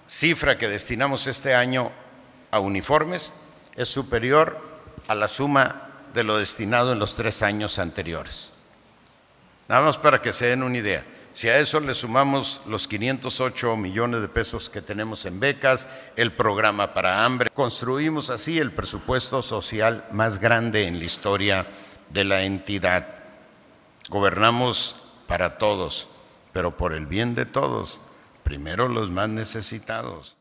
cifra que destinamos este año a uniformes es superior a la suma de lo destinado en los 3 años anteriores. Nada más para que se den una idea. Si a eso le sumamos los 508 millones de pesos que tenemos en becas, el programa para hambre, construimos así el presupuesto social más grande en la historia de la entidad. Gobernamos para todos, pero por el bien de todos, primero los más necesitados.